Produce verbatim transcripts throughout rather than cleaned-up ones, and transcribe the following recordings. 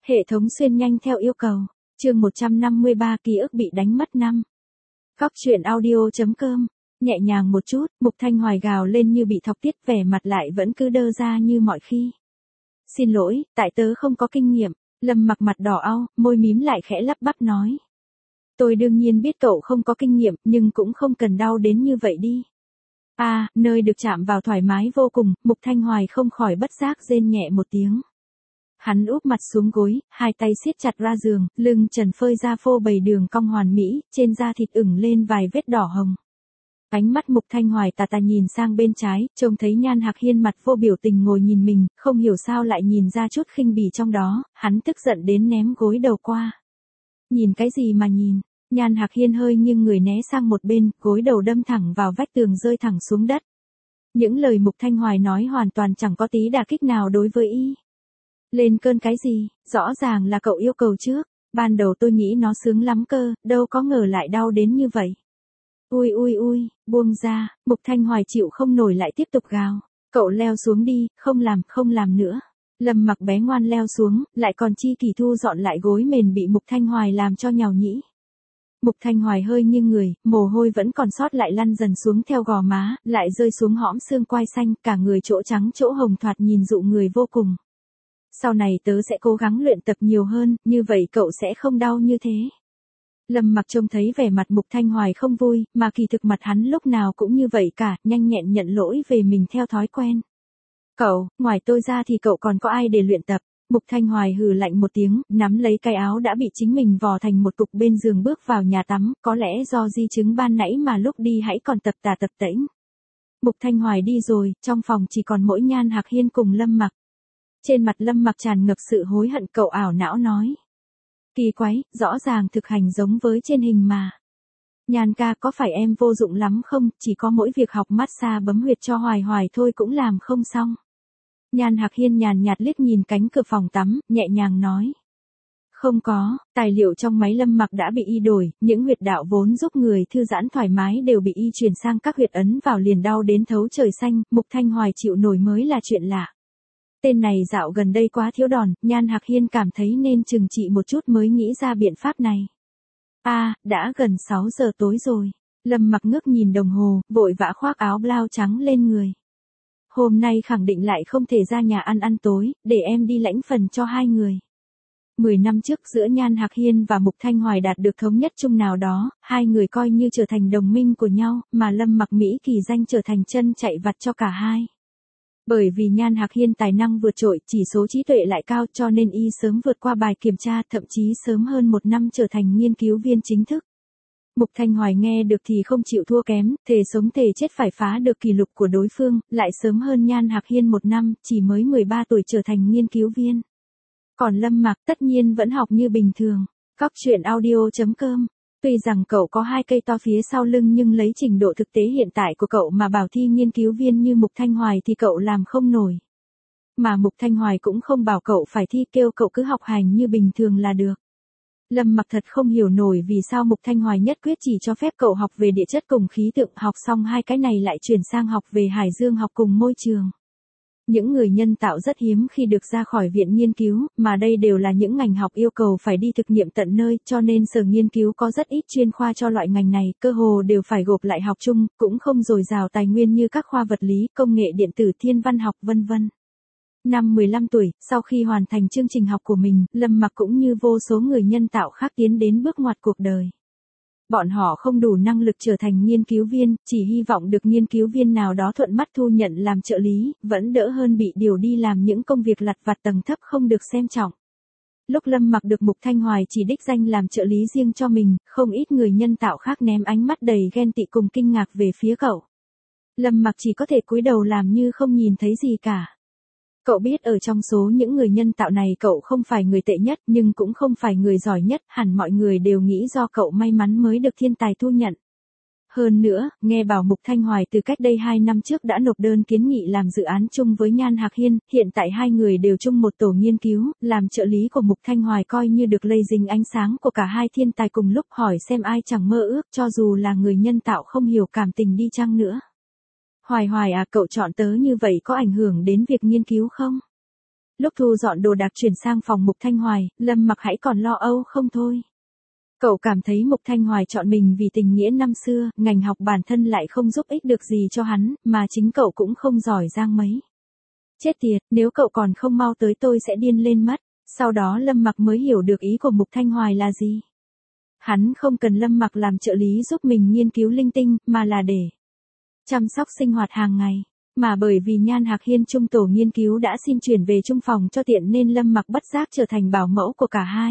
Hệ thống xuyên nhanh theo yêu cầu. Chương một trăm năm mươi ba ký ức bị đánh mất năm. Góc truyện audio.com. Nhẹ nhàng một chút, Mục Thanh Hoài gào lên như bị thọc tiết, vẻ mặt lại vẫn cứ đơ ra như mọi khi. Xin lỗi, tại tớ không có kinh nghiệm. Lâm Mặc mặt đỏ au, môi mím lại khẽ lắp bắp nói. Tôi đương nhiên biết cậu không có kinh nghiệm, nhưng cũng không cần đau đến như vậy đi. À, nơi được chạm vào thoải mái vô cùng, Mục Thanh Hoài không khỏi bất giác rên nhẹ một tiếng. Hắn úp mặt xuống gối, hai tay siết chặt ra giường, lưng trần phơi ra phô bày đường cong hoàn mỹ, trên da thịt ửng lên vài vết đỏ hồng. Ánh mắt Mục Thanh Hoài tà tà nhìn sang bên trái, trông thấy Nhan Hạc Hiên mặt vô biểu tình ngồi nhìn mình, không hiểu sao lại nhìn ra chút khinh bỉ trong đó, hắn tức giận đến ném gối đầu qua. Nhìn cái gì mà nhìn? Nhan Hạc Hiên hơi nghiêng người né sang một bên, gối đầu đâm thẳng vào vách tường rơi thẳng xuống đất. Những lời Mục Thanh Hoài nói hoàn toàn chẳng có tí đả kích nào đối với y. Lên cơn cái gì, rõ ràng là cậu yêu cầu trước, ban đầu tôi nghĩ nó sướng lắm cơ, đâu có ngờ lại đau đến như vậy. Ui ui ui, buông ra, Mục Thanh Hoài chịu không nổi lại tiếp tục gào, cậu leo xuống đi, không làm, không làm nữa. Lâm Mặc bé ngoan leo xuống, lại còn chi kỷ thu dọn lại gối mền bị Mục Thanh Hoài làm cho nhàu nhĩ. Mục Thanh Hoài hơi nghiêng người, mồ hôi vẫn còn sót lại lăn dần xuống theo gò má, lại rơi xuống hõm xương quai xanh, cả người chỗ trắng chỗ hồng thoạt nhìn dụ người vô cùng. Sau này tớ sẽ cố gắng luyện tập nhiều hơn, như vậy cậu sẽ không đau như thế. Lâm Mặc trông thấy vẻ mặt Mục Thanh Hoài không vui, mà kỳ thực mặt hắn lúc nào cũng như vậy cả, nhanh nhẹn nhận lỗi về mình theo thói quen. Cậu, ngoài tôi ra thì cậu còn có ai để luyện tập? Mục Thanh Hoài hừ lạnh một tiếng, nắm lấy cái áo đã bị chính mình vò thành một cục bên giường bước vào nhà tắm, có lẽ do di chứng ban nãy mà lúc đi hãy còn tập tà tập tễnh. Mục Thanh Hoài đi rồi, trong phòng chỉ còn mỗi Nhan Hạc Hiên cùng Lâm Mặc. Trên mặt Lâm Mặc tràn ngập sự hối hận, cậu ảo não nói. Kỳ quái, rõ ràng thực hành giống với trên hình mà. Nhan ca, có phải em vô dụng lắm không, chỉ có mỗi việc học massage bấm huyệt cho Hoài Hoài thôi cũng làm không xong. Nhan Hạc Hiên nhàn nhạt liếc nhìn cánh cửa phòng tắm, nhẹ nhàng nói. Không có, tài liệu trong máy Lâm Mặc đã bị y đổi, những huyệt đạo vốn giúp người thư giãn thoải mái đều bị y chuyển sang các huyệt ấn vào liền đau đến thấu trời xanh, Mục Thanh Hoài chịu nổi mới là chuyện lạ. Tên này dạo gần đây quá thiếu đòn, Nhan Hạc Hiên cảm thấy nên trừng trị một chút mới nghĩ ra biện pháp này. A, à, đã gần sáu giờ tối rồi. Lâm Mặc ngước nhìn đồng hồ, vội vã khoác áo blau trắng lên người. Hôm nay khẳng định lại không thể ra nhà ăn ăn tối, để em đi lãnh phần cho hai người. Mười năm trước giữa Nhan Hạc Hiên và Mục Thanh Hoài đạt được thống nhất chung nào đó, hai người coi như trở thành đồng minh của nhau, mà Lâm Mặc Mỹ kỳ danh trở thành chân chạy vặt cho cả hai. Bởi vì Nhan Hạc Hiên tài năng vượt trội, chỉ số trí tuệ lại cao cho nên y sớm vượt qua bài kiểm tra, thậm chí sớm hơn một năm trở thành nghiên cứu viên chính thức. Mục Thanh Hoài nghe được thì không chịu thua kém, thề sống thề chết phải phá được kỷ lục của đối phương, lại sớm hơn Nhan Hạc Hiên một năm, chỉ mới mười ba tuổi trở thành nghiên cứu viên. Còn Lâm Mặc tất nhiên vẫn học như bình thường. Góc truyện audio.com. Tuy rằng cậu có hai cây to phía sau lưng nhưng lấy trình độ thực tế hiện tại của cậu mà bảo thi nghiên cứu viên như Mục Thanh Hoài thì cậu làm không nổi. Mà Mục Thanh Hoài cũng không bảo cậu phải thi, kêu cậu cứ học hành như bình thường là được. Lâm Mặc thật không hiểu nổi vì sao Mục Thanh Hoài nhất quyết chỉ cho phép cậu học về địa chất cùng khí tượng, học xong hai cái này lại chuyển sang học về hải dương học cùng môi trường. Những người nhân tạo rất hiếm khi được ra khỏi viện nghiên cứu, mà đây đều là những ngành học yêu cầu phải đi thực nghiệm tận nơi, cho nên sở nghiên cứu có rất ít chuyên khoa cho loại ngành này, cơ hồ đều phải gộp lại học chung, cũng không dồi dào tài nguyên như các khoa vật lý, công nghệ điện tử, thiên văn học vân vân. Năm mười lăm tuổi, sau khi hoàn thành chương trình học của mình, Lâm Mặc cũng như vô số người nhân tạo khác tiến đến bước ngoặt cuộc đời. Bọn họ không đủ năng lực trở thành nghiên cứu viên, chỉ hy vọng được nghiên cứu viên nào đó thuận mắt thu nhận làm trợ lý, vẫn đỡ hơn bị điều đi làm những công việc lặt vặt tầng thấp không được xem trọng. Lúc Lâm Mặc được Mục Thanh Hoài chỉ đích danh làm trợ lý riêng cho mình, không ít người nhân tạo khác ném ánh mắt đầy ghen tị cùng kinh ngạc về phía cậu. Lâm Mặc chỉ có thể cúi đầu làm như không nhìn thấy gì cả. Cậu biết ở trong số những người nhân tạo này cậu không phải người tệ nhất nhưng cũng không phải người giỏi nhất, hẳn mọi người đều nghĩ do cậu may mắn mới được thiên tài thu nhận. Hơn nữa, nghe bảo Mục Thanh Hoài từ cách đây hai năm trước đã nộp đơn kiến nghị làm dự án chung với Nhan Hạc Hiên, hiện tại hai người đều chung một tổ nghiên cứu, làm trợ lý của Mục Thanh Hoài coi như được lây dính ánh sáng của cả hai thiên tài cùng lúc, hỏi xem ai chẳng mơ ước cho dù là người nhân tạo không hiểu cảm tình đi chăng nữa. Hoài Hoài à, cậu chọn tớ như vậy có ảnh hưởng đến việc nghiên cứu không? Lúc thu dọn đồ đạc chuyển sang phòng Mục Thanh Hoài, Lâm Mặc hãy còn lo âu không thôi. Cậu cảm thấy Mục Thanh Hoài chọn mình vì tình nghĩa năm xưa, ngành học bản thân lại không giúp ích được gì cho hắn, mà chính cậu cũng không giỏi giang mấy. Chết tiệt, nếu cậu còn không mau tới tôi sẽ điên lên mất. Sau đó Lâm Mặc mới hiểu được ý của Mục Thanh Hoài là gì. Hắn không cần Lâm Mặc làm trợ lý giúp mình nghiên cứu linh tinh, mà là để chăm sóc sinh hoạt hàng ngày. Mà bởi vì Nhan Hạc Hiên trung tổ nghiên cứu đã xin chuyển về chung phòng cho tiện nên Lâm Mặc bất giác trở thành bảo mẫu của cả hai.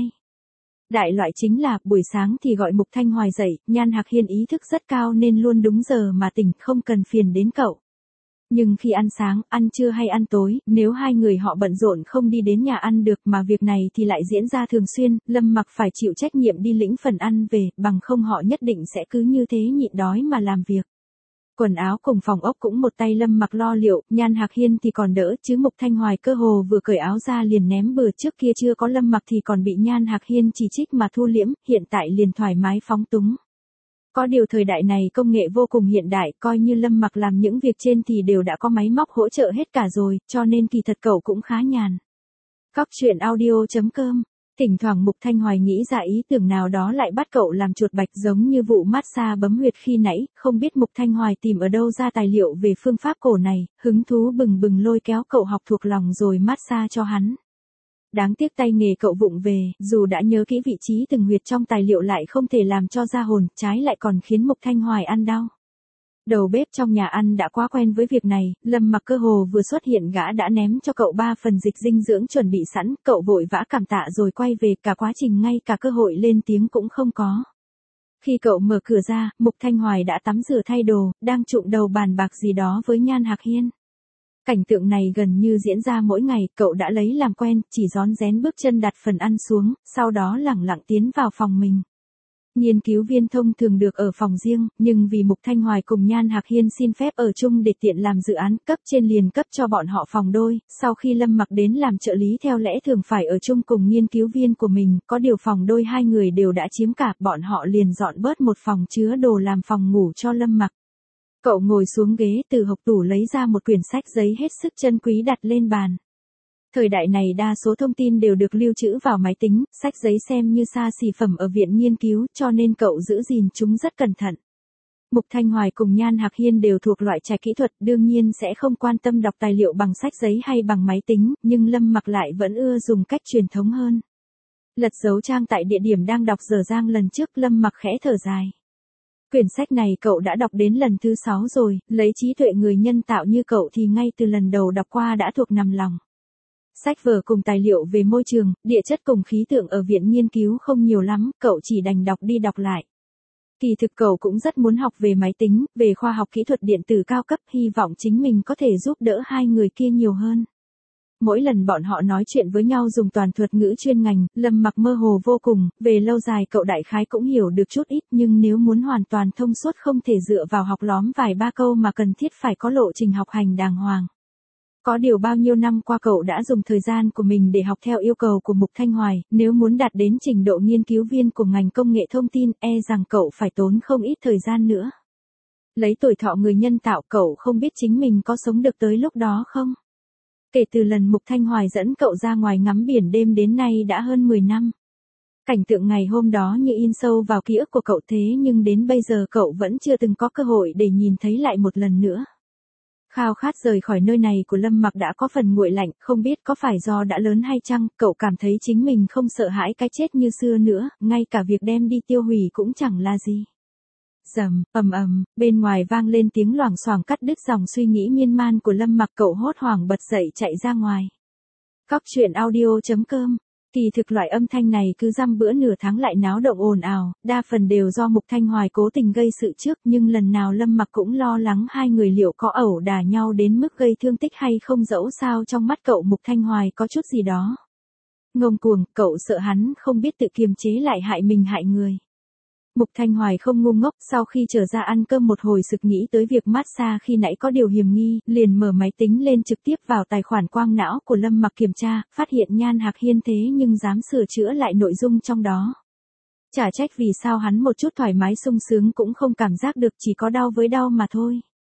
Đại loại chính là, buổi sáng thì gọi Mục Thanh Hoài dậy, Nhan Hạc Hiên ý thức rất cao nên luôn đúng giờ mà tỉnh, không cần phiền đến cậu. Nhưng khi ăn sáng, ăn trưa hay ăn tối, nếu hai người họ bận rộn không đi đến nhà ăn được mà việc này thì lại diễn ra thường xuyên, Lâm Mặc phải chịu trách nhiệm đi lĩnh phần ăn về, bằng không họ nhất định sẽ cứ như thế nhịn đói mà làm việc. Quần áo cùng phòng ốc cũng một tay Lâm Mặc lo liệu, Nhan Hạc Hiên thì còn đỡ, chứ Mục Thanh Hoài cơ hồ vừa cởi áo ra liền ném bừa, trước kia chưa có Lâm Mặc thì còn bị Nhan Hạc Hiên chỉ trích mà thu liễm, hiện tại liền thoải mái phóng túng. Có điều thời đại này công nghệ vô cùng hiện đại, coi như Lâm Mặc làm những việc trên thì đều đã có máy móc hỗ trợ hết cả rồi, cho nên kỳ thật cậu cũng khá nhàn. Cóc truyện audio chấm com. Thỉnh thoảng Mục Thanh Hoài nghĩ ra ý tưởng nào đó lại bắt cậu làm chuột bạch, giống như vụ massage bấm huyệt khi nãy, không biết Mục Thanh Hoài tìm ở đâu ra tài liệu về phương pháp cổ này, hứng thú bừng bừng lôi kéo cậu học thuộc lòng rồi massage cho hắn. Đáng tiếc tay nghề cậu vụng về, dù đã nhớ kỹ vị trí từng huyệt trong tài liệu lại không thể làm cho ra hồn, trái lại còn khiến Mục Thanh Hoài ăn đau. Đầu bếp trong nhà ăn đã quá quen với việc này, Lâm Mặc cơ hồ vừa xuất hiện gã đã ném cho cậu ba phần dịch dinh dưỡng chuẩn bị sẵn, cậu vội vã cảm tạ rồi quay về, cả quá trình ngay cả cơ hội lên tiếng cũng không có. Khi cậu mở cửa ra, Mục Thanh Hoài đã tắm rửa thay đồ, đang trụm đầu bàn bạc gì đó với Nhan Hạc Hiên. Cảnh tượng này gần như diễn ra mỗi ngày, cậu đã lấy làm quen, chỉ rón rén bước chân đặt phần ăn xuống, sau đó lẳng lặng tiến vào phòng mình. Nghiên cứu viên thông thường được ở phòng riêng, nhưng vì Mục Thanh Hoài cùng Nhan Hạc Hiên xin phép ở chung để tiện làm dự án, cấp trên liền cấp cho bọn họ phòng đôi, sau khi Lâm Mặc đến làm trợ lý theo lẽ thường phải ở chung cùng nghiên cứu viên của mình, có điều phòng đôi hai người đều đã chiếm cả, bọn họ liền dọn bớt một phòng chứa đồ làm phòng ngủ cho Lâm Mặc. Cậu ngồi xuống ghế, từ hộc tủ lấy ra một quyển sách giấy hết sức chân quý đặt lên bàn. Thời đại này đa số thông tin đều được lưu trữ vào máy tính, sách giấy xem như xa xỉ phẩm ở viện nghiên cứu, cho nên cậu giữ gìn chúng rất cẩn thận. Mục Thanh Hoài cùng Nhan Hạc Hiên đều thuộc loại trẻ kỹ thuật, đương nhiên sẽ không quan tâm đọc tài liệu bằng sách giấy hay bằng máy tính, nhưng Lâm Mặc lại vẫn ưa dùng cách truyền thống hơn. Lật dấu trang tại địa điểm đang đọc dở dang lần trước, Lâm Mặc khẽ thở dài. Quyển sách này cậu đã đọc đến lần thứ sáu rồi, lấy trí tuệ người nhân tạo như cậu thì ngay từ lần đầu đọc qua đã thuộc nằm lòng. Sách vở cùng tài liệu về môi trường, địa chất cùng khí tượng ở viện nghiên cứu không nhiều lắm, cậu chỉ đành đọc đi đọc lại. Kỳ thực cậu cũng rất muốn học về máy tính, về khoa học kỹ thuật điện tử cao cấp, hy vọng chính mình có thể giúp đỡ hai người kia nhiều hơn. Mỗi lần bọn họ nói chuyện với nhau dùng toàn thuật ngữ chuyên ngành, Lâm Mặc mơ hồ vô cùng, về lâu dài cậu đại khái cũng hiểu được chút ít, nhưng nếu muốn hoàn toàn thông suốt không thể dựa vào học lóm vài ba câu mà cần thiết phải có lộ trình học hành đàng hoàng. Có điều bao nhiêu năm qua cậu đã dùng thời gian của mình để học theo yêu cầu của Mục Thanh Hoài, nếu muốn đạt đến trình độ nghiên cứu viên của ngành công nghệ thông tin, e rằng cậu phải tốn không ít thời gian nữa. Lấy tuổi thọ người nhân tạo, cậu không biết chính mình có sống được tới lúc đó không? Kể từ lần Mục Thanh Hoài dẫn cậu ra ngoài ngắm biển đêm đến nay đã hơn mười năm. Cảnh tượng ngày hôm đó như in sâu vào ký ức của cậu, thế nhưng đến bây giờ cậu vẫn chưa từng có cơ hội để nhìn thấy lại một lần nữa. Khao khát rời khỏi nơi này của Lâm Mặc đã có phần nguội lạnh, không biết có phải do đã lớn hay chăng, cậu cảm thấy chính mình không sợ hãi cái chết như xưa nữa, ngay cả việc đem đi tiêu hủy cũng chẳng là gì. Rầm, ầm ầm, bên ngoài vang lên tiếng loảng xoảng cắt đứt dòng suy nghĩ miên man của Lâm Mặc, cậu hốt hoảng bật dậy chạy ra ngoài. Cóc truyện audio chấm com. Kỳ thực loại âm thanh này cứ dăm bữa nửa tháng lại náo động ồn ào, đa phần đều do Mục Thanh Hoài cố tình gây sự trước, nhưng lần nào Lâm Mặc cũng lo lắng hai người liệu có ẩu đả nhau đến mức gây thương tích hay không, dẫu sao trong mắt cậu Mục Thanh Hoài có chút gì đó ngông cuồng, cậu sợ hắn không biết tự kiềm chế lại hại mình hại người. Mục Thanh Hoài không ngu ngốc, sau khi trở ra ăn cơm một hồi sực nghĩ tới việc massage khi nãy có điều hiểm nghi, liền mở máy tính lên trực tiếp vào tài khoản quang não của Lâm Mặc kiểm tra, phát hiện Nhan Hạc Hiên thế nhưng dám sửa chữa lại nội dung trong đó. Chả trách vì sao hắn một chút thoải mái sung sướng cũng không cảm giác được, chỉ có đau với đau mà thôi.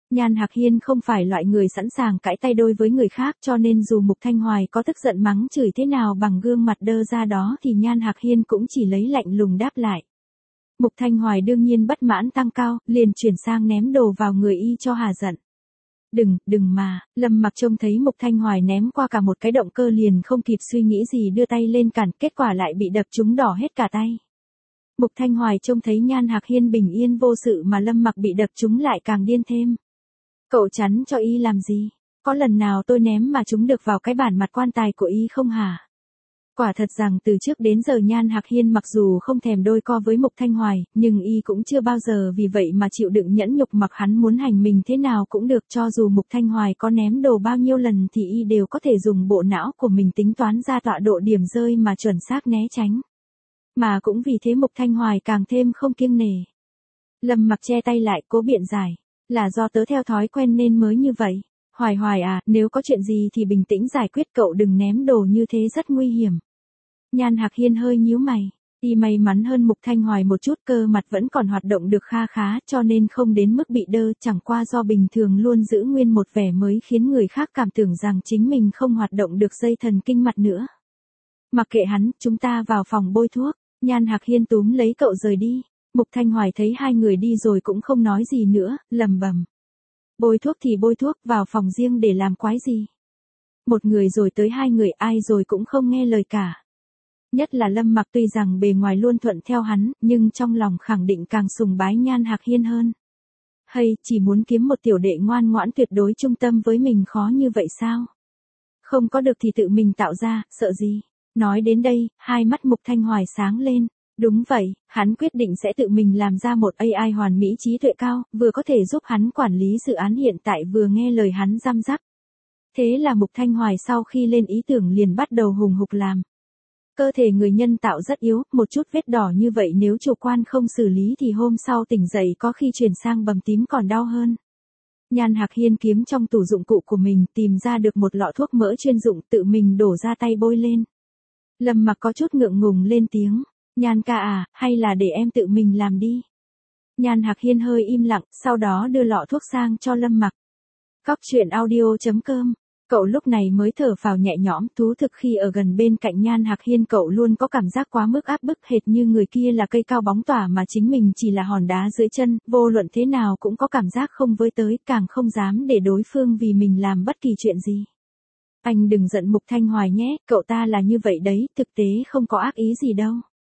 Nhan Hạc Hiên không phải loại người sẵn sàng cãi tay đôi với người khác, cho nên dù Mục Thanh Hoài có tức giận mắng chửi thế nào bằng gương mặt đơ ra đó thì Nhan Hạc Hiên cũng chỉ lấy lạnh lùng đáp lại. Mục Thanh Hoài đương nhiên bất mãn tăng cao, liền chuyển sang ném đồ vào người y cho hà giận. Đừng, đừng mà, Lâm Mặc trông thấy Mục Thanh Hoài ném qua cả một cái động cơ liền không kịp suy nghĩ gì đưa tay lên cản, kết quả lại bị đập trúng đỏ hết cả tay. Mục Thanh Hoài trông thấy Nhan Hạc Hiên bình yên vô sự mà Lâm Mặc bị đập trúng lại càng điên thêm. Cậu chắn cho y làm gì? Có lần nào tôi ném mà trúng được vào cái bản mặt quan tài của y không hả? Quả thật rằng từ trước đến giờ Nhan Hạc Hiên mặc dù không thèm đôi co với Mục Thanh Hoài, nhưng y cũng chưa bao giờ vì vậy mà chịu đựng nhẫn nhục, mặc hắn muốn hành mình thế nào cũng được, cho dù Mục Thanh Hoài có ném đồ bao nhiêu lần thì y đều có thể dùng bộ não của mình tính toán ra tọa độ điểm rơi mà chuẩn xác né tránh. Mà cũng vì thế Mục Thanh Hoài càng thêm không kiêng nể. Lâm Mặc che tay lại cố biện giải, là do tớ theo thói quen nên mới như vậy. Hoài Hoài à, nếu có chuyện gì thì bình tĩnh giải quyết, cậu đừng ném đồ như thế rất nguy hiểm. Nhan Hạc Hiên hơi nhíu mày, y may mắn hơn Mục Thanh Hoài một chút, cơ mặt vẫn còn hoạt động được kha khá cho nên không đến mức bị đơ, chẳng qua do bình thường luôn giữ nguyên một vẻ mới khiến người khác cảm tưởng rằng chính mình không hoạt động được dây thần kinh mặt nữa. Mặc kệ hắn, chúng ta vào phòng bôi thuốc. Nhan Hạc Hiên túm lấy cậu rời đi. Mục Thanh Hoài thấy hai người đi rồi cũng không nói gì nữa, lầm bầm. Bôi thuốc thì bôi thuốc, vào phòng riêng để làm quái gì. Một người rồi tới hai người, ai rồi cũng không nghe lời cả. Nhất là Lâm Mặc, tuy rằng bề ngoài luôn thuận theo hắn, nhưng trong lòng khẳng định càng sùng bái Nhan Hạc Hiên hơn. Hay, chỉ muốn kiếm một tiểu đệ ngoan ngoãn tuyệt đối trung tâm với mình khó như vậy sao? Không có được thì tự mình tạo ra, sợ gì? Nói đến đây, hai mắt Mục Thanh Hoài sáng lên. Đúng vậy, hắn quyết định sẽ tự mình làm ra một a i hoàn mỹ trí tuệ cao, vừa có thể giúp hắn quản lý dự án hiện tại vừa nghe lời hắn răm rắp. Thế là Mục Thanh Hoài sau khi lên ý tưởng liền bắt đầu hùng hục làm. Cơ thể người nhân tạo rất yếu, một chút vết đỏ như vậy nếu chủ quan không xử lý thì hôm sau tỉnh dậy có khi chuyển sang bầm tím còn đau hơn. Nhan Hạc Hiên kiếm trong tủ dụng cụ của mình tìm ra được một lọ thuốc mỡ chuyên dụng, tự mình đổ ra tay bôi lên. Lâm Mặc có chút ngượng ngùng lên tiếng. Nhan ca à, hay là để em tự mình làm đi. Nhan Hạc Hiên hơi im lặng, sau đó đưa lọ thuốc sang cho Lâm Mặc. Cóc truyện audio chấm com. Cậu lúc này mới thở phào nhẹ nhõm, thú thực khi ở gần bên cạnh Nhan Hạc Hiên cậu luôn có cảm giác quá mức áp bức, hệt như người kia là cây cao bóng tỏa mà chính mình chỉ là hòn đá dưới chân, vô luận thế nào cũng có cảm giác không với tới, càng không dám để đối phương vì mình làm bất kỳ chuyện gì. Anh đừng giận Mục Thanh Hoài nhé, cậu ta là như vậy đấy, thực tế không có ác ý gì đâu.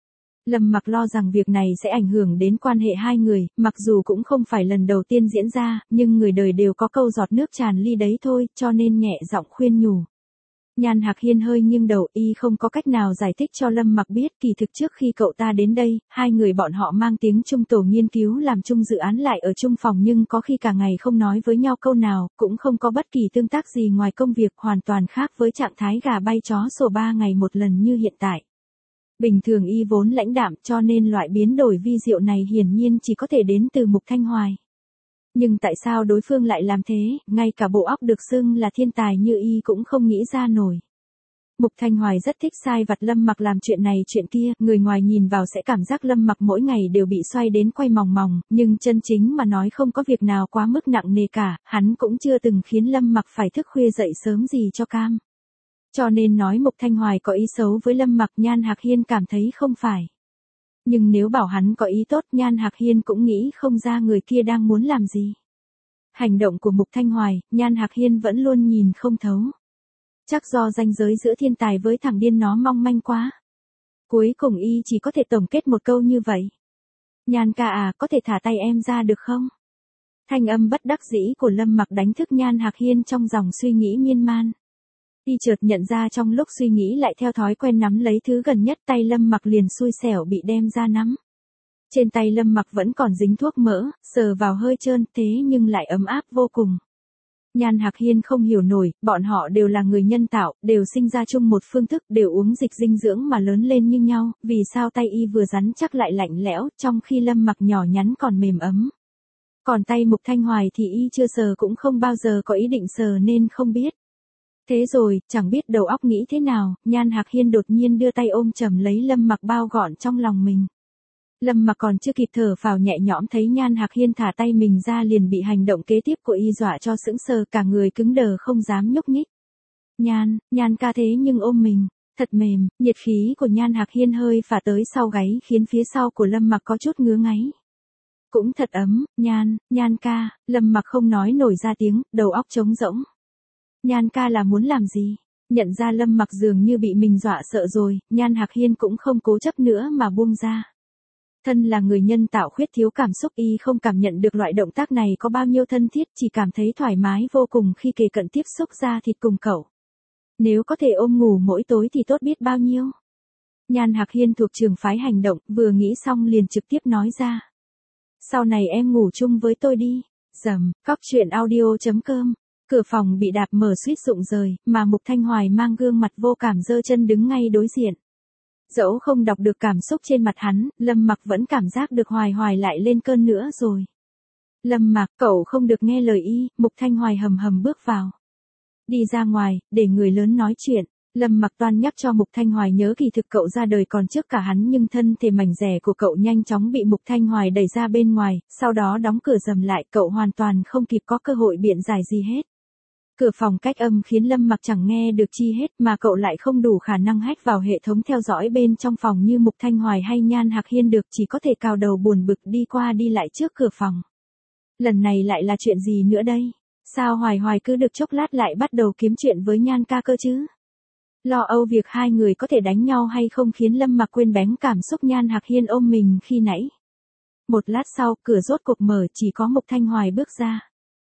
Lâm Mặc lo rằng việc này sẽ ảnh hưởng đến quan hệ hai người, mặc dù cũng không phải lần đầu tiên diễn ra, nhưng người đời đều có câu giọt nước tràn ly đấy thôi, cho nên nhẹ giọng khuyên nhủ. Nhan Hạc Hiên hơi nghiêng đầu, y không có cách nào giải thích cho Lâm Mặc biết, kỳ thực trước khi cậu ta đến đây, hai người bọn họ mang tiếng chung tổ nghiên cứu làm chung dự án lại ở chung phòng, nhưng có khi cả ngày không nói với nhau câu nào, cũng không có bất kỳ tương tác gì ngoài công việc, hoàn toàn khác với trạng thái gà bay chó sổ ba ngày một lần như hiện tại. Bình thường y vốn lãnh đạm cho nên loại biến đổi vi diệu này hiển nhiên chỉ có thể đến từ Mục Thanh Hoài. Nhưng tại sao đối phương lại làm thế, ngay cả bộ óc được xưng là thiên tài như y cũng không nghĩ ra nổi. Mục Thanh Hoài rất thích sai vặt Lâm Mặc làm chuyện này chuyện kia, người ngoài nhìn vào sẽ cảm giác Lâm Mặc mỗi ngày đều bị xoay đến quay mòng mòng, nhưng chân chính mà nói không có việc nào quá mức nặng nề cả, hắn cũng chưa từng khiến Lâm Mặc phải thức khuya dậy sớm gì cho cam. Cho nên nói Mục Thanh Hoài có ý xấu với Lâm Mặc, Nhan Hạc Hiên cảm thấy không phải. Nhưng nếu bảo hắn có ý tốt, Nhan Hạc Hiên cũng nghĩ không ra người kia đang muốn làm gì. Hành động của Mục Thanh Hoài, Nhan Hạc Hiên vẫn luôn nhìn không thấu. Chắc do ranh giới giữa thiên tài với thằng điên nó mong manh quá. Cuối cùng y chỉ có thể tổng kết một câu như vậy. Nhan ca à, có thể thả tay em ra được không? Thanh âm bất đắc dĩ của Lâm Mặc đánh thức Nhan Hạc Hiên trong dòng suy nghĩ miên man. Y chợt nhận ra trong lúc suy nghĩ lại theo thói quen nắm lấy thứ gần nhất, tay Lâm Mặc liền xui xẻo bị đem ra nắm. Trên tay Lâm Mặc vẫn còn dính thuốc mỡ, sờ vào hơi trơn thế nhưng lại ấm áp vô cùng. Nhan Hạc Hiên không hiểu nổi, bọn họ đều là người nhân tạo, đều sinh ra chung một phương thức, đều uống dịch dinh dưỡng mà lớn lên như nhau, vì sao tay y vừa rắn chắc lại lạnh lẽo, trong khi Lâm Mặc nhỏ nhắn còn mềm ấm. Còn tay Mục Thanh Hoài thì y chưa sờ cũng không bao giờ có ý định sờ nên không biết. Thế rồi, chẳng biết đầu óc nghĩ thế nào, Nhan Hạc Hiên đột nhiên đưa tay ôm chầm lấy Lâm Mặc bao gọn trong lòng mình. Lâm Mặc còn chưa kịp thở phào nhẹ nhõm thấy Nhan Hạc Hiên thả tay mình ra liền bị hành động kế tiếp của y dọa cho sững sờ, cả người cứng đờ không dám nhúc nhích. Nhan, Nhan ca thế nhưng ôm mình, thật mềm, nhiệt khí của Nhan Hạc Hiên hơi phả tới sau gáy khiến phía sau của Lâm Mặc có chút ngứa ngáy. Cũng thật ấm, Nhan, Nhan ca, Lâm Mặc không nói nổi ra tiếng, đầu óc trống rỗng. Nhan ca là muốn làm gì? Nhận ra Lâm Mặc dường như bị mình dọa sợ rồi, Nhan Hạc Hiên cũng không cố chấp nữa mà buông ra. Thân là người nhân tạo khuyết thiếu cảm xúc, y không cảm nhận được loại động tác này có bao nhiêu thân thiết, chỉ cảm thấy thoải mái vô cùng khi kề cận tiếp xúc da thịt cùng cậu. Nếu có thể ôm ngủ mỗi tối thì tốt biết bao nhiêu. Nhan Hạc Hiên thuộc trường phái hành động, vừa nghĩ xong liền trực tiếp nói ra. Sau này em ngủ chung với tôi đi. Dầm, cóc truyện audio chấm com. Cửa phòng bị đạp mở suýt rụng rời, mà Mục Thanh Hoài mang gương mặt vô cảm giơ chân đứng ngay đối diện. Dẫu không đọc được cảm xúc trên mặt hắn, Lâm Mặc vẫn cảm giác được Hoài Hoài lại lên cơn nữa rồi. Lâm Mặc, cậu không được nghe lời y. Mục Thanh Hoài hầm hầm bước vào. Đi ra ngoài, để người lớn nói chuyện. Lâm Mặc toan nhắc cho Mục Thanh Hoài nhớ kỳ thực cậu ra đời còn trước cả hắn, nhưng thân thể mảnh dẻ của cậu nhanh chóng bị Mục Thanh Hoài đẩy ra bên ngoài, sau đó đóng cửa dầm lại, cậu hoàn toàn không kịp có cơ hội biện giải gì hết. Cửa phòng cách âm khiến Lâm Mặc chẳng nghe được chi hết, mà cậu lại không đủ khả năng hack vào hệ thống theo dõi bên trong phòng như Mục Thanh Hoài hay Nhan Hạc Hiên được, chỉ có thể cào đầu buồn bực đi qua đi lại trước cửa phòng. Lần này lại là chuyện gì nữa đây? Sao Hoài Hoài cứ được chốc lát lại bắt đầu kiếm chuyện với Nhan ca cơ chứ? Lo âu việc hai người có thể đánh nhau hay không khiến Lâm Mặc quên bén cảm xúc Nhan Hạc Hiên ôm mình khi nãy. Một lát sau, cửa rốt cục mở, chỉ có Mục Thanh Hoài bước ra.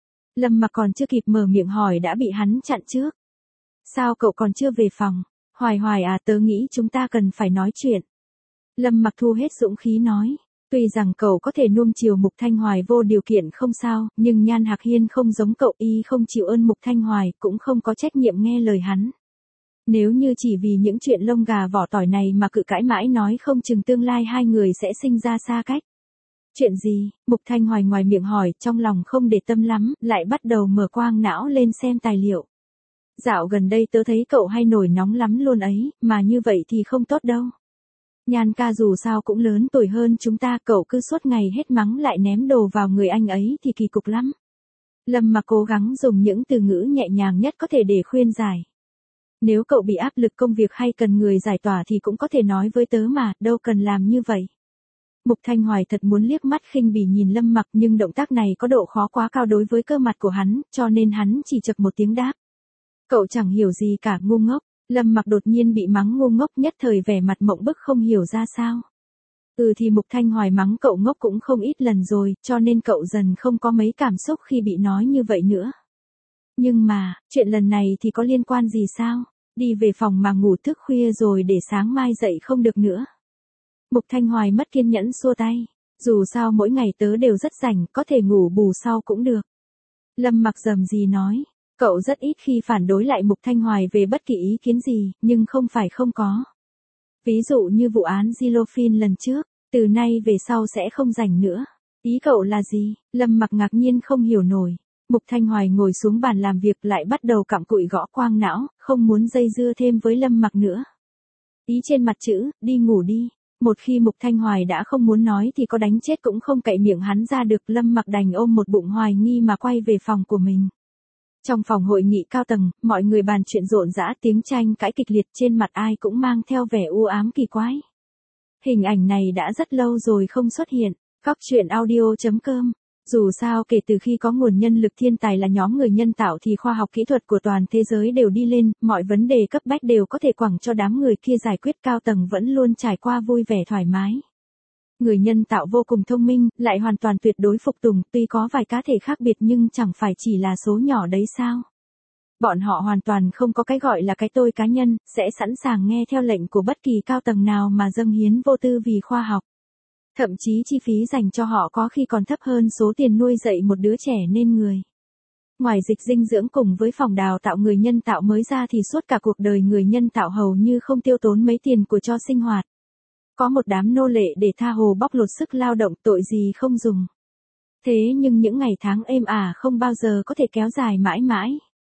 Lâm Mặc còn chưa kịp mở miệng hỏi đã bị hắn chặn trước. Sao cậu còn chưa về phòng? Hoài Hoài à, tớ nghĩ chúng ta cần phải nói chuyện. Lâm Mặc thu hết dũng khí nói. Tuy rằng cậu có thể nuông chiều Mục Thanh Hoài vô điều kiện không sao, nhưng Nhan Hạc Hiên không giống cậu, y không chịu ơn Mục Thanh Hoài, cũng không có trách nhiệm nghe lời hắn. Nếu như chỉ vì những chuyện lông gà vỏ tỏi này mà cự cãi mãi nói không chừng tương lai hai người sẽ sinh ra xa cách. Chuyện gì? Mục Thanh Hoài ngoài miệng hỏi, trong lòng không để tâm lắm, lại bắt đầu mở quang não lên xem tài liệu. Dạo gần đây tớ thấy cậu hay nổi nóng lắm luôn ấy, mà như vậy thì không tốt đâu. Nhan ca dù sao cũng lớn tuổi hơn chúng ta, cậu cứ suốt ngày hết mắng lại ném đồ vào người anh ấy thì kỳ cục lắm. Lâm Mặc cố gắng dùng những từ ngữ nhẹ nhàng nhất có thể để khuyên giải. Nếu cậu bị áp lực công việc hay cần người giải tỏa thì cũng có thể nói với tớ mà, đâu cần làm như vậy. Mục Thanh Hoài thật muốn liếc mắt khinh bỉ nhìn Lâm Mặc, nhưng động tác này có độ khó quá cao đối với cơ mặt của hắn, cho nên hắn chỉ chậc một tiếng đáp. Cậu chẳng hiểu gì cả, ngu ngốc. Lâm Mặc đột nhiên bị mắng ngu ngốc, nhất thời vẻ mặt mộng bức không hiểu ra sao. Ừ thì Mục Thanh Hoài mắng cậu ngốc cũng không ít lần rồi, cho nên cậu dần không có mấy cảm xúc khi bị nói như vậy nữa. Nhưng mà, chuyện lần này thì có liên quan gì sao? Đi về phòng mà ngủ thức khuya rồi để sáng mai dậy không được nữa. Mục Thanh Hoài mất kiên nhẫn xua tay. Dù sao mỗi ngày tớ đều rất rảnh, có thể ngủ bù sau cũng được. Lâm Mặc rầm rì nói. Cậu rất ít khi phản đối lại Mục Thanh Hoài về bất kỳ ý kiến gì, nhưng không phải không có. Ví dụ như vụ án Zilophin lần trước, từ nay về sau sẽ không rảnh nữa. Ý cậu là gì? Lâm Mặc ngạc nhiên không hiểu nổi. Mục Thanh Hoài ngồi xuống bàn làm việc lại bắt đầu cặm cụi gõ quang não, không muốn dây dưa thêm với Lâm Mặc nữa. Ý trên mặt chữ, đi ngủ đi. Một khi Mục Thanh Hoài đã không muốn nói thì có đánh chết cũng không cậy miệng hắn ra được, Lâm Mặc đành ôm một bụng hoài nghi mà quay về phòng của mình. Trong phòng hội nghị cao tầng, mọi người bàn chuyện rộn rã, tiếng tranh cãi kịch liệt, trên mặt ai cũng mang theo vẻ u ám kỳ quái. Hình ảnh này đã rất lâu rồi không xuất hiện. Cóc truyện audio chấm com. Dù sao kể từ khi có nguồn nhân lực thiên tài là nhóm người nhân tạo thì khoa học kỹ thuật của toàn thế giới đều đi lên, mọi vấn đề cấp bách đều có thể quẳng cho đám người kia giải quyết, cao tầng vẫn luôn trải qua vui vẻ thoải mái. Người nhân tạo vô cùng thông minh, lại hoàn toàn tuyệt đối phục tùng, tuy có vài cá thể khác biệt nhưng chẳng phải chỉ là số nhỏ đấy sao. Bọn họ hoàn toàn không có cái gọi là cái tôi cá nhân, sẽ sẵn sàng nghe theo lệnh của bất kỳ cao tầng nào mà dâng hiến vô tư vì khoa học. Thậm chí chi phí dành cho họ có khi còn thấp hơn số tiền nuôi dạy một đứa trẻ nên người. Ngoài dịch dinh dưỡng cùng với phòng đào tạo người nhân tạo mới ra thì suốt cả cuộc đời người nhân tạo hầu như không tiêu tốn mấy tiền của cho sinh hoạt. Có một đám nô lệ để tha hồ bóc lột sức lao động, tội gì không dùng. Thế nhưng những ngày tháng êm ả không bao giờ có thể kéo dài mãi mãi.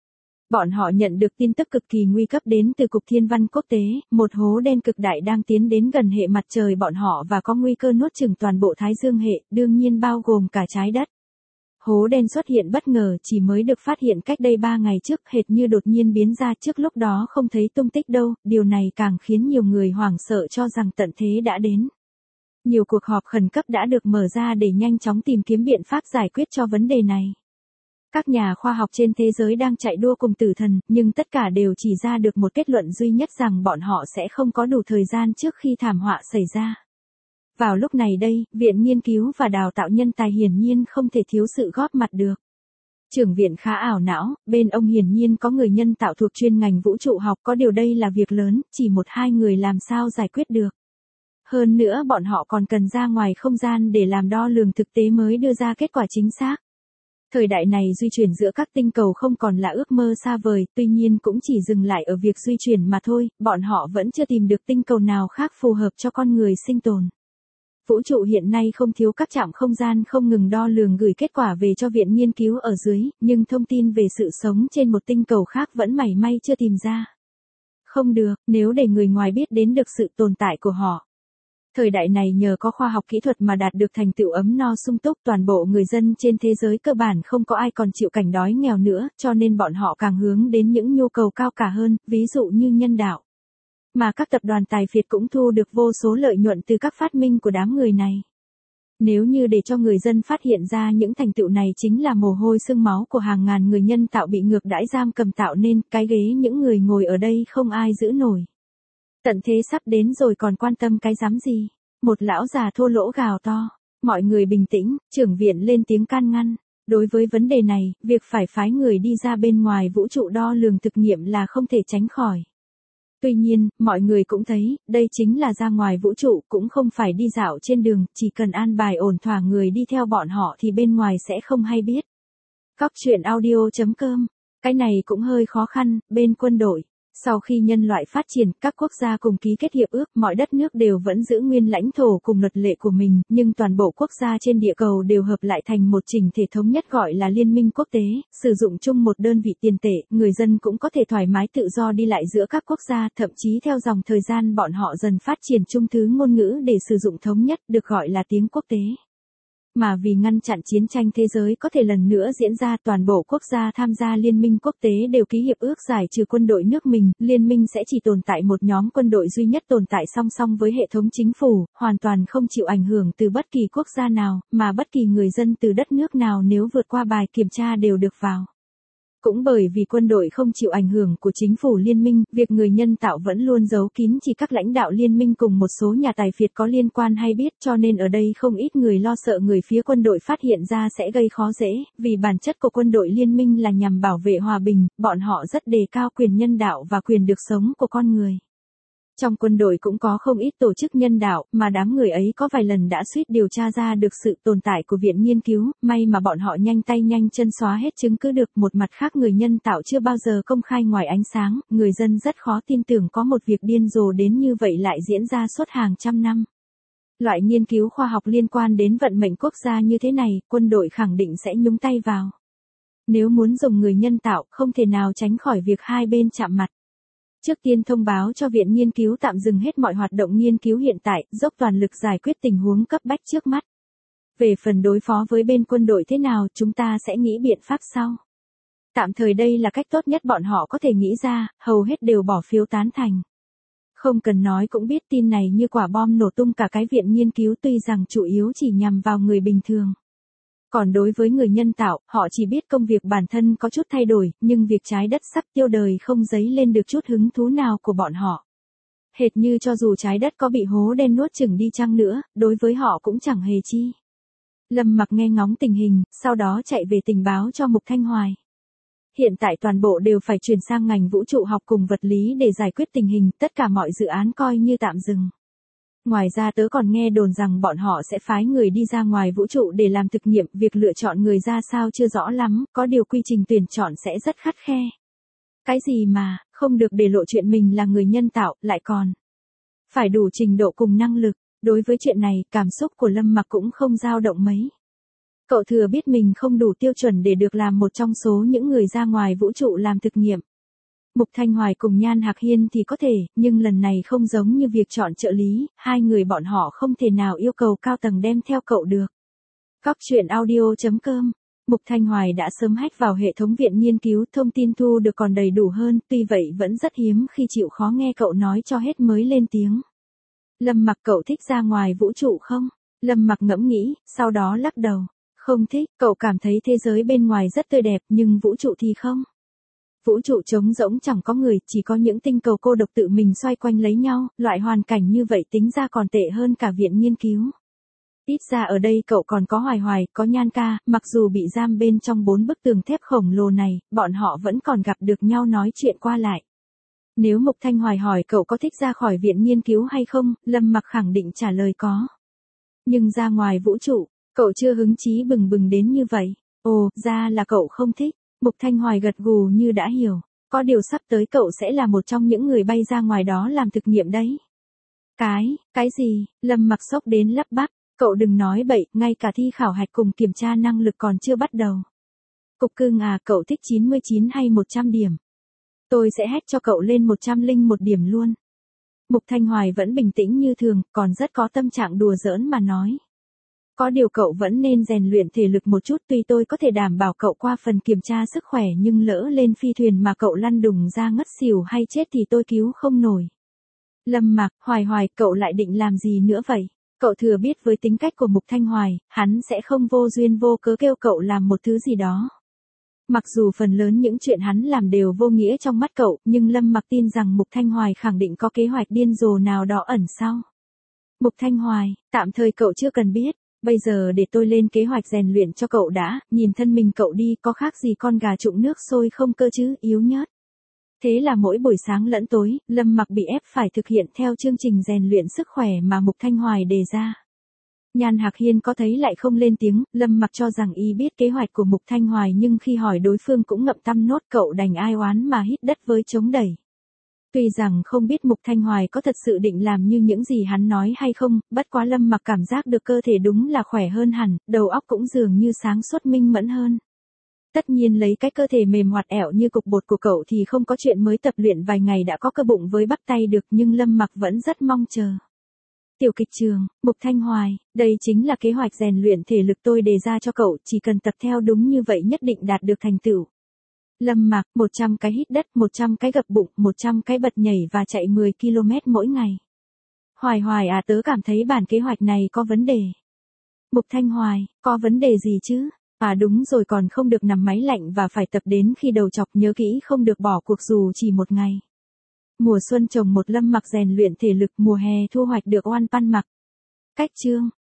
Bọn họ nhận được tin tức cực kỳ nguy cấp đến từ Cục Thiên văn Quốc tế, một hố đen cực đại đang tiến đến gần hệ mặt trời bọn họ và có nguy cơ nuốt chửng toàn bộ Thái Dương hệ, đương nhiên bao gồm cả trái đất. Hố đen xuất hiện bất ngờ chỉ mới được phát hiện cách đây ba ngày trước, hệt như đột nhiên biến ra, trước lúc đó không thấy tung tích đâu, điều này càng khiến nhiều người hoảng sợ cho rằng tận thế đã đến. Nhiều cuộc họp khẩn cấp đã được mở ra để nhanh chóng tìm kiếm biện pháp giải quyết cho vấn đề này. Các nhà khoa học trên thế giới đang chạy đua cùng tử thần, nhưng tất cả đều chỉ ra được một kết luận duy nhất rằng bọn họ sẽ không có đủ thời gian trước khi thảm họa xảy ra. Vào lúc này đây, Viện Nghiên cứu và Đào tạo Nhân tài hiển nhiên không thể thiếu sự góp mặt được. Trưởng viện khá ảo não, bên ông hiển nhiên có người nhân tạo thuộc chuyên ngành vũ trụ học, có điều đây là việc lớn, chỉ một hai người làm sao giải quyết được. Hơn nữa bọn họ còn cần ra ngoài không gian để làm đo lường thực tế mới đưa ra kết quả chính xác. Thời đại này di chuyển giữa các tinh cầu không còn là ước mơ xa vời, tuy nhiên cũng chỉ dừng lại ở việc di chuyển mà thôi, bọn họ vẫn chưa tìm được tinh cầu nào khác phù hợp cho con người sinh tồn. Vũ trụ hiện nay không thiếu các trạm không gian không ngừng đo lường gửi kết quả về cho viện nghiên cứu ở dưới, nhưng thông tin về sự sống trên một tinh cầu khác vẫn mảy may chưa tìm ra. Không được, nếu để người ngoài biết đến được sự tồn tại của họ. Thời đại này nhờ có khoa học kỹ thuật mà đạt được thành tựu ấm no sung túc, toàn bộ người dân trên thế giới cơ bản không có ai còn chịu cảnh đói nghèo nữa, cho nên bọn họ càng hướng đến những nhu cầu cao cả hơn, ví dụ như nhân đạo. Mà các tập đoàn tài phiệt cũng thu được vô số lợi nhuận từ các phát minh của đám người này. Nếu như để cho người dân phát hiện ra những thành tựu này chính là mồ hôi xương máu của hàng ngàn người nhân tạo bị ngược đãi giam cầm tạo nên, cái ghế những người ngồi ở đây không ai giữ nổi. Tận thế sắp đến rồi còn quan tâm cái dám gì? Một lão già thô lỗ gào to. Mọi người bình tĩnh, trưởng viện lên tiếng can ngăn. Đối với vấn đề này, việc phải phái người đi ra bên ngoài vũ trụ đo lường thực nghiệm là không thể tránh khỏi. Tuy nhiên, mọi người cũng thấy, đây chính là ra ngoài vũ trụ, cũng không phải đi dạo trên đường, chỉ cần an bài ổn thỏa người đi theo bọn họ thì bên ngoài sẽ không hay biết. Cóc truyện audio chấm com. Cái này cũng hơi khó khăn, bên quân đội. Sau khi nhân loại phát triển, các quốc gia cùng ký kết hiệp ước, mọi đất nước đều vẫn giữ nguyên lãnh thổ cùng luật lệ của mình, nhưng toàn bộ quốc gia trên địa cầu đều hợp lại thành một chỉnh thể thống nhất gọi là Liên minh quốc tế, sử dụng chung một đơn vị tiền tệ, người dân cũng có thể thoải mái tự do đi lại giữa các quốc gia, thậm chí theo dòng thời gian bọn họ dần phát triển chung thứ ngôn ngữ để sử dụng thống nhất, được gọi là tiếng quốc tế. Mà vì ngăn chặn chiến tranh thế giới có thể lần nữa diễn ra, toàn bộ quốc gia tham gia Liên minh quốc tế đều ký hiệp ước giải trừ quân đội nước mình, Liên minh sẽ chỉ tồn tại một nhóm quân đội duy nhất tồn tại song song với hệ thống chính phủ, hoàn toàn không chịu ảnh hưởng từ bất kỳ quốc gia nào, mà bất kỳ người dân từ đất nước nào nếu vượt qua bài kiểm tra đều được vào. Cũng bởi vì quân đội không chịu ảnh hưởng của chính phủ liên minh, việc người nhân tạo vẫn luôn giấu kín, chỉ các lãnh đạo liên minh cùng một số nhà tài phiệt có liên quan hay biết, cho nên ở đây không ít người lo sợ người phía quân đội phát hiện ra sẽ gây khó dễ, vì bản chất của quân đội liên minh là nhằm bảo vệ hòa bình, bọn họ rất đề cao quyền nhân đạo và quyền được sống của con người. Trong quân đội cũng có không ít tổ chức nhân đạo, mà đám người ấy có vài lần đã suýt điều tra ra được sự tồn tại của viện nghiên cứu, may mà bọn họ nhanh tay nhanh chân xóa hết chứng cứ được. Một mặt khác người nhân tạo chưa bao giờ công khai ngoài ánh sáng, người dân rất khó tin tưởng có một việc điên rồ đến như vậy lại diễn ra suốt hàng trăm năm. Loại nghiên cứu khoa học liên quan đến vận mệnh quốc gia như thế này, quân đội khẳng định sẽ nhúng tay vào. Nếu muốn dùng người nhân tạo, không thể nào tránh khỏi việc hai bên chạm mặt. Trước tiên thông báo cho viện nghiên cứu tạm dừng hết mọi hoạt động nghiên cứu hiện tại, dốc toàn lực giải quyết tình huống cấp bách trước mắt. Về phần đối phó với bên quân đội thế nào, chúng ta sẽ nghĩ biện pháp sau. Tạm thời đây là cách tốt nhất bọn họ có thể nghĩ ra, hầu hết đều bỏ phiếu tán thành. Không cần nói cũng biết tin này như quả bom nổ tung cả cái viện nghiên cứu, tuy rằng chủ yếu chỉ nhằm vào người bình thường. Còn đối với người nhân tạo, họ chỉ biết công việc bản thân có chút thay đổi, nhưng việc trái đất sắp tiêu đời không dấy lên được chút hứng thú nào của bọn họ. Hệt như cho dù trái đất có bị hố đen nuốt chửng đi chăng nữa, đối với họ cũng chẳng hề chi. Lâm Mặc nghe ngóng tình hình, sau đó chạy về tình báo cho Mục Thanh Hoài. Hiện tại toàn bộ đều phải chuyển sang ngành vũ trụ học cùng vật lý để giải quyết tình hình, tất cả mọi dự án coi như tạm dừng. Ngoài ra tớ còn nghe đồn rằng bọn họ sẽ phái người đi ra ngoài vũ trụ để làm thực nghiệm, việc lựa chọn người ra sao chưa rõ lắm, có điều quy trình tuyển chọn sẽ rất khắt khe. Cái gì mà, không được để lộ chuyện mình là người nhân tạo, lại còn phải đủ trình độ cùng năng lực. Đối với chuyện này, cảm xúc của Lâm Mặc cũng không dao động mấy. Cậu thừa biết mình không đủ tiêu chuẩn để được làm một trong số những người ra ngoài vũ trụ làm thực nghiệm. Mục Thanh Hoài cùng Nhan Hạc Hiên thì có thể, nhưng lần này không giống như việc chọn trợ lý, hai người bọn họ không thể nào yêu cầu cao tầng đem theo cậu được. Góc truyện audio chấm com. Mục Thanh Hoài đã sớm hack vào hệ thống viện nghiên cứu, thông tin thu được còn đầy đủ hơn, tuy vậy vẫn rất hiếm khi chịu khó nghe cậu nói cho hết mới lên tiếng. Lâm Mặc, cậu thích ra ngoài vũ trụ không? Lâm Mặc ngẫm nghĩ, sau đó lắc đầu. Không thích, cậu cảm thấy thế giới bên ngoài rất tươi đẹp nhưng vũ trụ thì không. Vũ trụ trống rỗng chẳng có người, chỉ có những tinh cầu cô độc tự mình xoay quanh lấy nhau, loại hoàn cảnh như vậy tính ra còn tệ hơn cả viện nghiên cứu. Ít ra ở đây cậu còn có Hoài Hoài, có Nhan ca, mặc dù bị giam bên trong bốn bức tường thép khổng lồ này, bọn họ vẫn còn gặp được nhau nói chuyện qua lại. Nếu Mục Thanh Hoài hỏi cậu có thích ra khỏi viện nghiên cứu hay không, Lâm Mặc khẳng định trả lời có. Nhưng ra ngoài vũ trụ, cậu chưa hứng chí bừng bừng đến như vậy. Ồ, ra là cậu không thích. Mục Thanh Hoài gật gù như đã hiểu. Có điều sắp tới cậu sẽ là một trong những người bay ra ngoài đó làm thực nghiệm đấy. Cái, cái gì? Lâm Mặc sốc đến lắp bắp. Cậu đừng nói bậy, ngay cả thi khảo hạch cùng kiểm tra năng lực còn chưa bắt đầu. Cục cưng à, cậu thích chín mươi chín hay một trăm điểm? Tôi sẽ hack cho cậu lên một trăm lẻ một điểm luôn. Mục Thanh Hoài vẫn bình tĩnh như thường, còn rất có tâm trạng đùa giỡn mà nói. Có điều cậu vẫn nên rèn luyện thể lực một chút, tuy tôi có thể đảm bảo cậu qua phần kiểm tra sức khỏe nhưng lỡ lên phi thuyền mà cậu lăn đùng ra ngất xỉu hay chết thì tôi cứu không nổi. Lâm Mặc, Hoài Hoài, cậu lại định làm gì nữa vậy? Cậu thừa biết với tính cách của Mục Thanh Hoài, hắn sẽ không vô duyên vô cớ kêu cậu làm một thứ gì đó. Mặc dù phần lớn những chuyện hắn làm đều vô nghĩa trong mắt cậu, nhưng Lâm Mặc tin rằng Mục Thanh Hoài khẳng định có kế hoạch điên rồ nào đó ẩn sau. Mục Thanh Hoài, tạm thời cậu chưa cần biết, bây giờ để tôi lên kế hoạch rèn luyện cho cậu đã, nhìn thân mình cậu đi, có khác gì con gà trụng nước sôi không cơ chứ, yếu nhớt. Thế là mỗi buổi sáng lẫn tối, Lâm Mặc bị ép phải thực hiện theo chương trình rèn luyện sức khỏe mà Mục Thanh Hoài đề ra. Nhan Hạc Hiên có thấy lại không lên tiếng, Lâm Mặc cho rằng y biết kế hoạch của Mục Thanh Hoài nhưng khi hỏi đối phương cũng ngậm tăm nốt, cậu đành ai oán mà hít đất với chống đẩy. Tuy rằng không biết Mục Thanh Hoài có thật sự định làm như những gì hắn nói hay không, bất quá Lâm Mặc cảm giác được cơ thể đúng là khỏe hơn hẳn, đầu óc cũng dường như sáng suốt minh mẫn hơn. Tất nhiên lấy cái cơ thể mềm hoạt ẻo như cục bột của cậu thì không có chuyện mới tập luyện vài ngày đã có cơ bụng với bắp tay được, nhưng Lâm Mặc vẫn rất mong chờ. Tiểu kịch trường, Mục Thanh Hoài, đây chính là kế hoạch rèn luyện thể lực tôi đề ra cho cậu, chỉ cần tập theo đúng như vậy nhất định đạt được thành tựu. Lâm Mặc, một trăm cái hít đất, một trăm cái gập bụng, một trăm cái bật nhảy và chạy mười ki lô mét mỗi ngày. Hoài Hoài à, tớ cảm thấy bản kế hoạch này có vấn đề. Mục Thanh Hoài, có vấn đề gì chứ? À đúng rồi, còn không được nằm máy lạnh và phải tập đến khi đầu chọc, nhớ kỹ không được bỏ cuộc dù chỉ một ngày. Mùa xuân trồng một Lâm Mặc rèn luyện thể lực, mùa hè thu hoạch được oan pan mặc. Cách chương